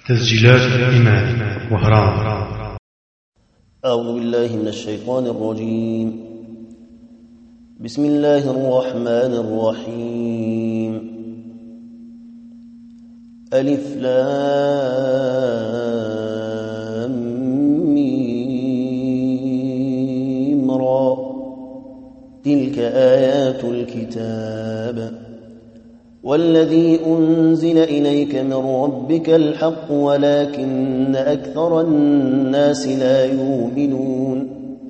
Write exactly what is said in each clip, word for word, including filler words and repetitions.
تسجيلات الإمام وهران. أعوذ بالله من الشيطان الرجيم. بسم الله الرحمن الرحيم. ألف لام ميم را. تلك آيات الكتاب والذي أنزل إليك من ربك الحق ولكن أكثر الناس لا يؤمنون.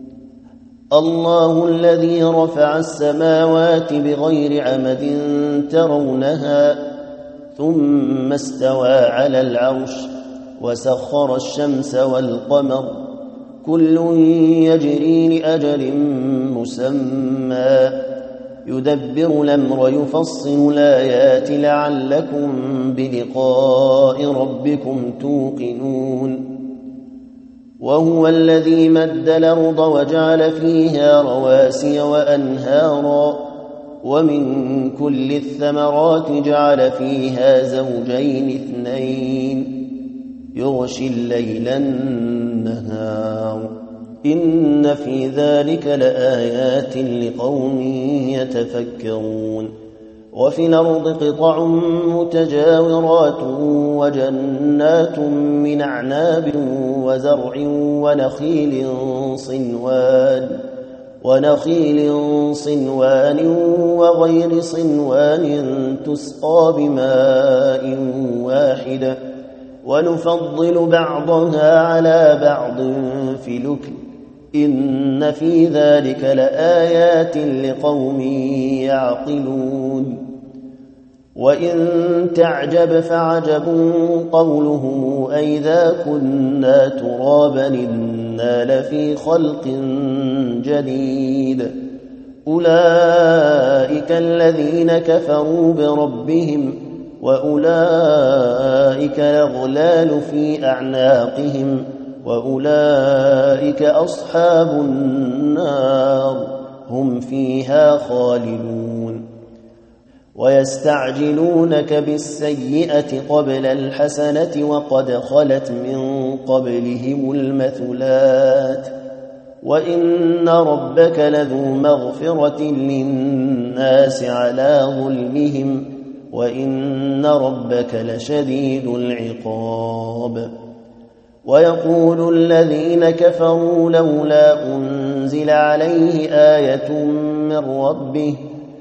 الله الذي رفع السماوات بغير عمد ترونها ثم استوى على العرش وسخر الشمس والقمر كل يجري لأجل مسمى يدبر الأمر يفصل الآيات لعلكم بلقاء ربكم توقنون. وهو الذي مد الأرض وجعل فيها رواسي وأنهارا ومن كل الثمرات جعل فيها زوجين اثنين يغشي الليل النهار إن في ذلك لآيات لقوم يتفكرون. وفي الأرض قطع متجاورات وجنات من أعناب وزرع ونخيل صنوان ونخيل صنوان وغير صنوان تسقى بماء واحد ونفضل بعضها على بعض في الأكل إن في ذلك لآيات لقوم يعقلون. وإن تعجب فعجب قولهم أئذا كنا ترابا إنا لفي خلق جديد أولئك الذين كفروا بربهم وأولئك الأغلال في أعناقهم وأولئك أصحاب النار هم فيها خالدون. ويستعجلونك بالسيئة قبل الحسنة وقد خلت من قبلهم المثلات وإن ربك لذو مغفرة للناس على ظلمهم وإن ربك لشديد العقاب. ويقول الذين كفروا لولا أنزل عليه آية من ربه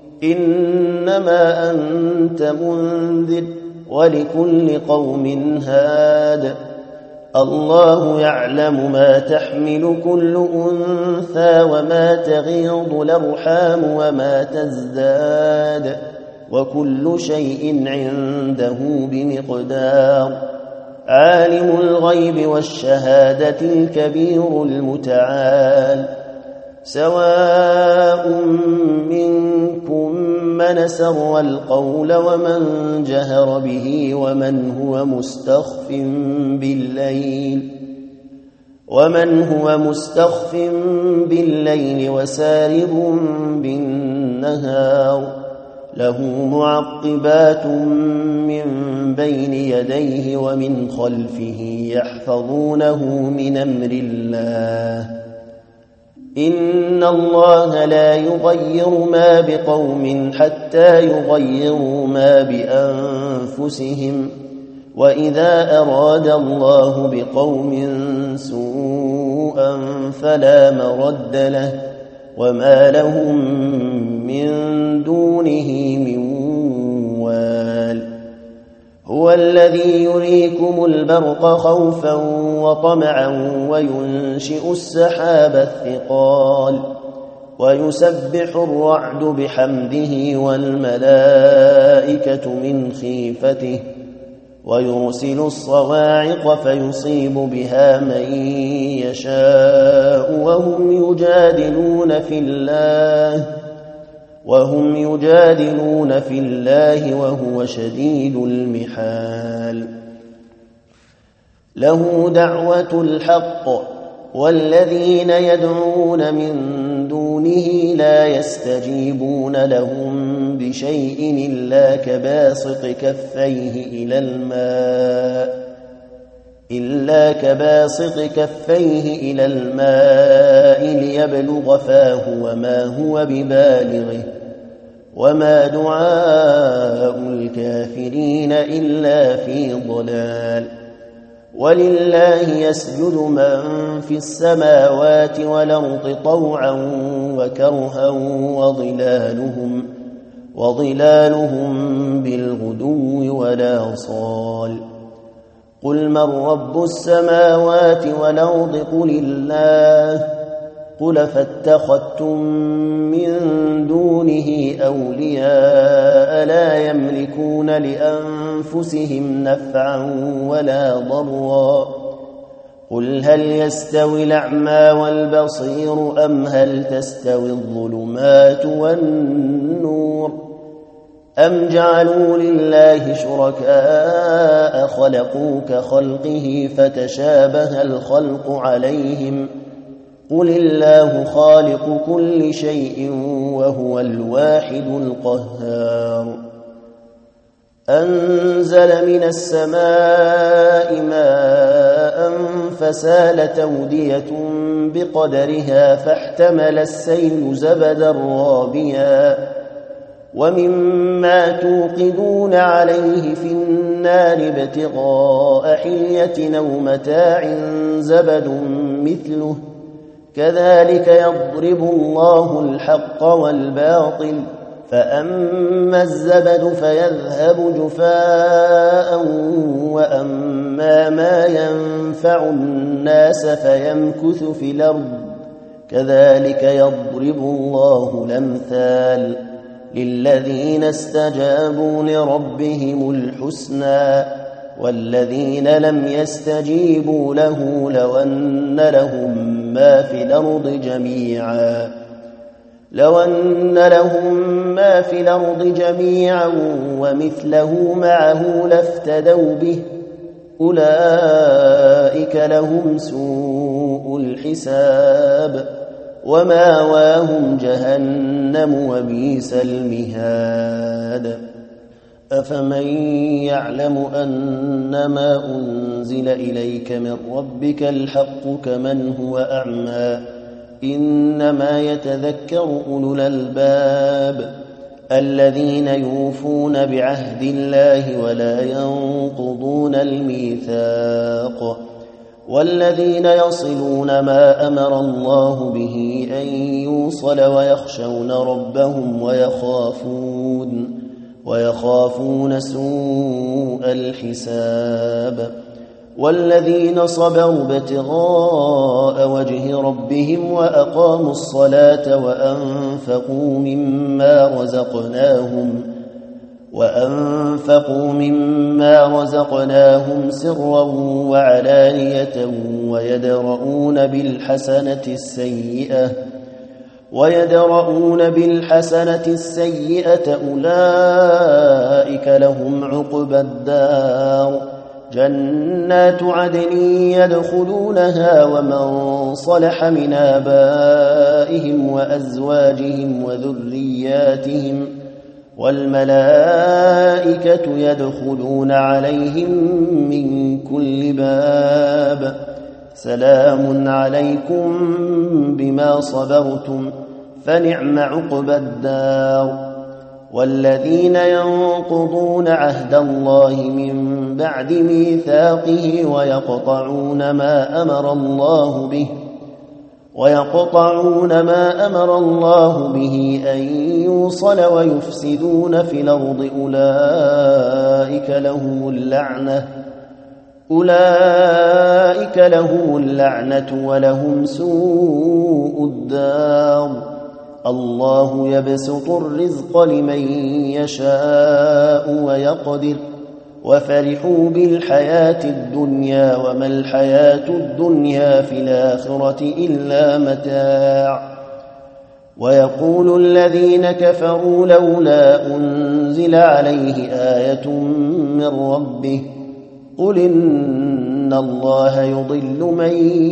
إنما أنت منذر ولكل قوم هاد الله يعلم ما تحمل كل أنثى وما تغيض الأرحام وما تزداد وكل شيء عنده بمقدار. عالم الغيب والشهادة الكبير المتعال سواء منكم من سر القول ومن جهر به ومن هو مستخف بالليل ومن هو مستخف بالليل وسارب بالنهار له معقبات من بين يديه ومن خلفه يحفظونه من أمر الله إن الله لا يغير ما بقوم حتى يغيروا ما بأنفسهم وإذا أراد الله بقوم سوءا فلا مرد له وما لهم من دونه من وال. هو الذي يريكم البرق خوفا وطمعا وينشئ السحاب الثقال ويسبح الرعد بحمده والملائكة من خيفته ويرسل الصواعق فيصيب بها من يشاء وهم يجادلون في الله وهم يجادلون في الله وهو شديد المحال. له دعوة الحق والذين يدعون من دونه لا يستجيبون لهم بشيء إلا كباسط كفيه إلى الماء إلا كباسط كفيه إلى الماء ليبلغ فاه وما هو ببالغه وما دعاء الكافرين إلا في ضلال ولله يسجد من في السماوات والأرض طوعا وكرها وظلالهم, وظلالهم بالغدو والآصال قل من رب السماوات والأرض قل الله قل فاتخذتم من دونه أولياء لا يملكون لأنفسهم نفعا ولا ضرا قل هل يستوي الأعمى والبصير أم هل تستوي الظلمات والنور أم جعلوا لله شركاء خلقوا كخلقه فتشابه الخلق عليهم قل الله خالق كل شيء وهو الواحد القهار أنزل من السماء ماء فسالت أودية بقدرها فاحتمل السيل زبدا رابيا ومما توقدون عليه في النار ابتغاء حلية أو متاع زبد مثله كذلك يضرب الله الحق والباطل فأما الزبد فيذهب جفاء وأما ما ينفع الناس فيمكث في الأرض كذلك يضرب الله الأمثال للذين استجابوا لربهم الحسنى والذين لم يستجيبوا له لو أن لهم ما في الأرض جميعا لو أن لهم ما في الأرض جميعا ومثله معه لافتدوا به أولئك لهم سوء الحساب وماواهم جهنم وبئس المهاد أفمن يعلم أنما أنزل إليك من ربك الحق كمن هو أعمى إنما يتذكر أولو الألباب الذين يوفون بعهد الله ولا ينقضون الميثاق والذين يصلون ما أمر الله به أن يوصل ويخشون ربهم ويخافون ويخافون سوء الحساب والذين صبروا ابتغاء وجه ربهم وأقاموا الصلاة وأنفقوا مما رزقناهم وأنفقوا مما رزقناهم سرا وعلانية ويدرؤون بالحسنة السيئة ويدرؤون بالحسنة السيئة أولئك لهم عقبى الدار جنات عدن يدخلونها ومن صلح من آبائهم وأزواجهم وذرياتهم والملائكة يدخلون عليهم من كل باب سلام عليكم بما صبرتم فنعم عقبى الدار والذين ينقضون عهد الله من بعد ميثاقه ويقطعون ما أمر الله به ويقطعون ما أمر الله به أن يوصل ويفسدون في الأرض أولئك لهم اللعنة أولئك لهم اللعنة ولهم سوء الدار الله يبسط الرزق لمن يشاء ويقدر وفرحوا بالحياة الدنيا وما الحياة الدنيا في الآخرة إلا متاع ويقول الذين كفروا لولا أنزل عليه آية من ربه قل إن الله يضل من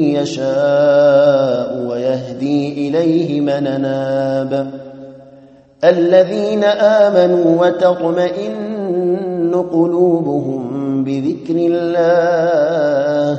يشاء ويهدي إليه من أناب الذين آمنوا وتطمئن قلوبهم بذكر الله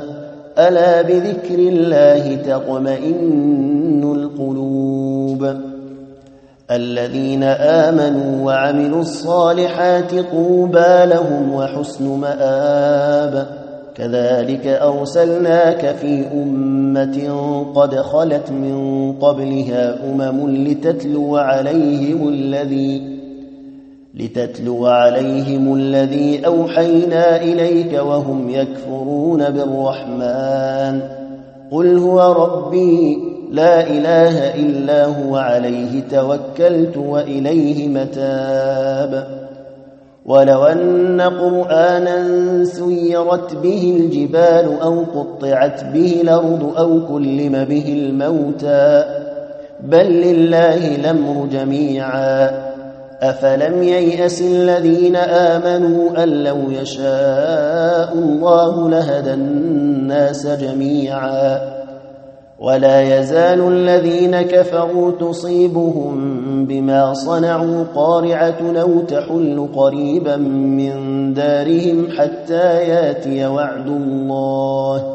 ألا بذكر الله تطمئن القلوب الذين آمنوا وعملوا الصالحات طوبى لهم وحسن مآب كذلك أرسلناك في أمة قد خلت من قبلها أمم لتتلو عليهم الذي لتتلو عليهم الذي أوحينا إليك وهم يكفرون بالرحمن قل هو ربي لا إله إلا هو عليه توكلت وإليه متاب ولو أن قرآنا سيرت به الجبال أو قطعت به الأرض أو كلم به الموتى بل لله الأمر جميعا أفلم ييأس الذين آمنوا أن لو يشاء الله لهدى الناس جميعا ولا يزال الذين كفروا تصيبهم بما صنعوا قارعة أو تحل قريبا من دارهم حتى ياتي وعد الله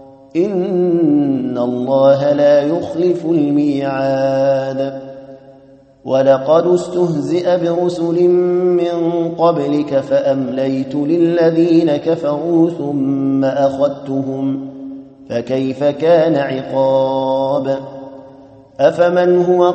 إن الله لا يخلف الميعاد ولقد استهزئ برسل من قبلك فأمليت للذين كفروا ثم أخذتهم فكيف كان عقاب أفمن هو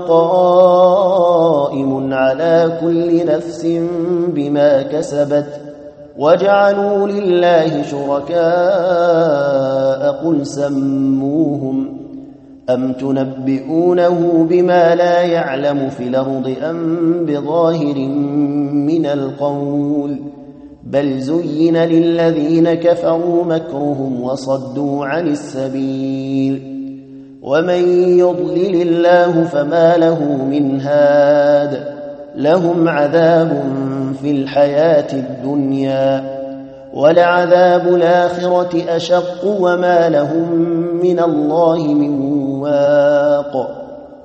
قائم على كل نفس بما كسبت وجعلوا لله شركاء قل سموهم أم تنبئونه بما لا يعلم في الأرض أم بظاهر من القول بل زين للذين كفروا مكرهم وصدوا عن السبيل ومن يضلل الله فما له من هاد لهم عذاب في الحياة الدنيا ولعذاب الآخرة أشق وما لهم من الله من واق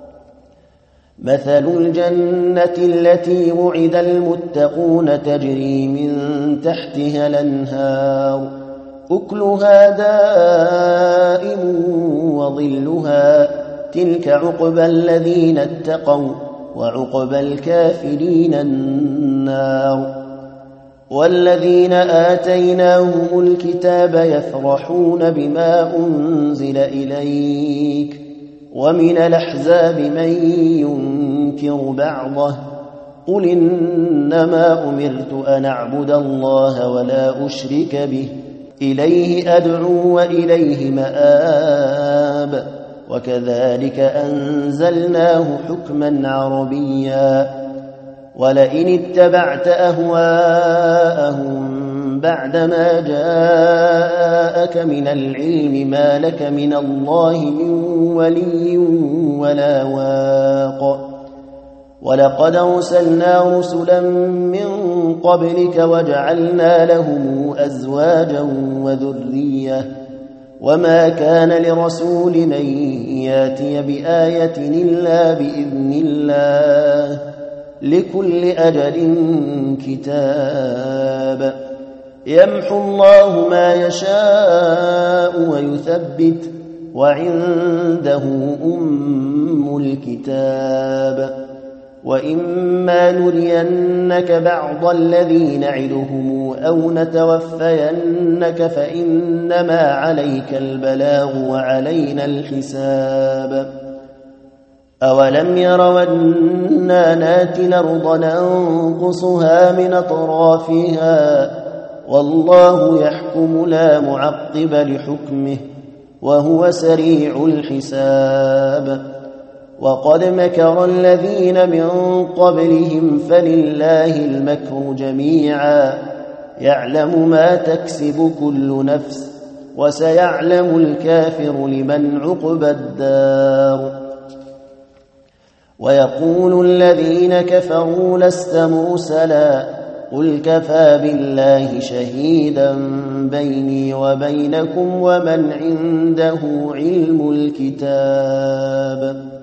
مثل الجنة التي وعد المتقون تجري من تحتها الأنهار أكلها دائم وظلها تلك عقبى الذين اتقوا وعقبى الكافرين النار والذين آتيناهم الكتاب يفرحون بما أنزل إليك ومن الأحزاب من ينكر بعضه قل إنما أمرت أن أعبد الله ولا أشرك به إليه أدعو وإليه مآب وكذلك أنزلناه حكما عربيا ولئن اتبعت أهواءهم بعدما جاءك من العلم ما لك من الله من ولي ولا واق ولقد أرسلنا رسلا من قبلك وجعلنا لهم أزواجا وذرية وما كان لرسول أن ياتي بآية إلا بإذن الله لكل أجل كتاب يمحو الله ما يشاء ويثبت وعنده أم الكتاب وإما نرينك بعض الذي نعدهم أو نتوفينك فإنما عليك البلاغ وعلينا الحساب أولم يروا أنا ناتي الأرض ننقصها من أطرافها والله يحكم لا معقب لحكمه وهو سريع الحساب وقد مكر الذين من قبلهم فلله المكر جميعا يعلم ما تكسب كل نفس وسيعلم الكافر لمن عقبى الدار ويقول الذين كفروا لست مرسلا قل كفى بالله شهيدا بيني وبينكم ومن عنده علم الكتاب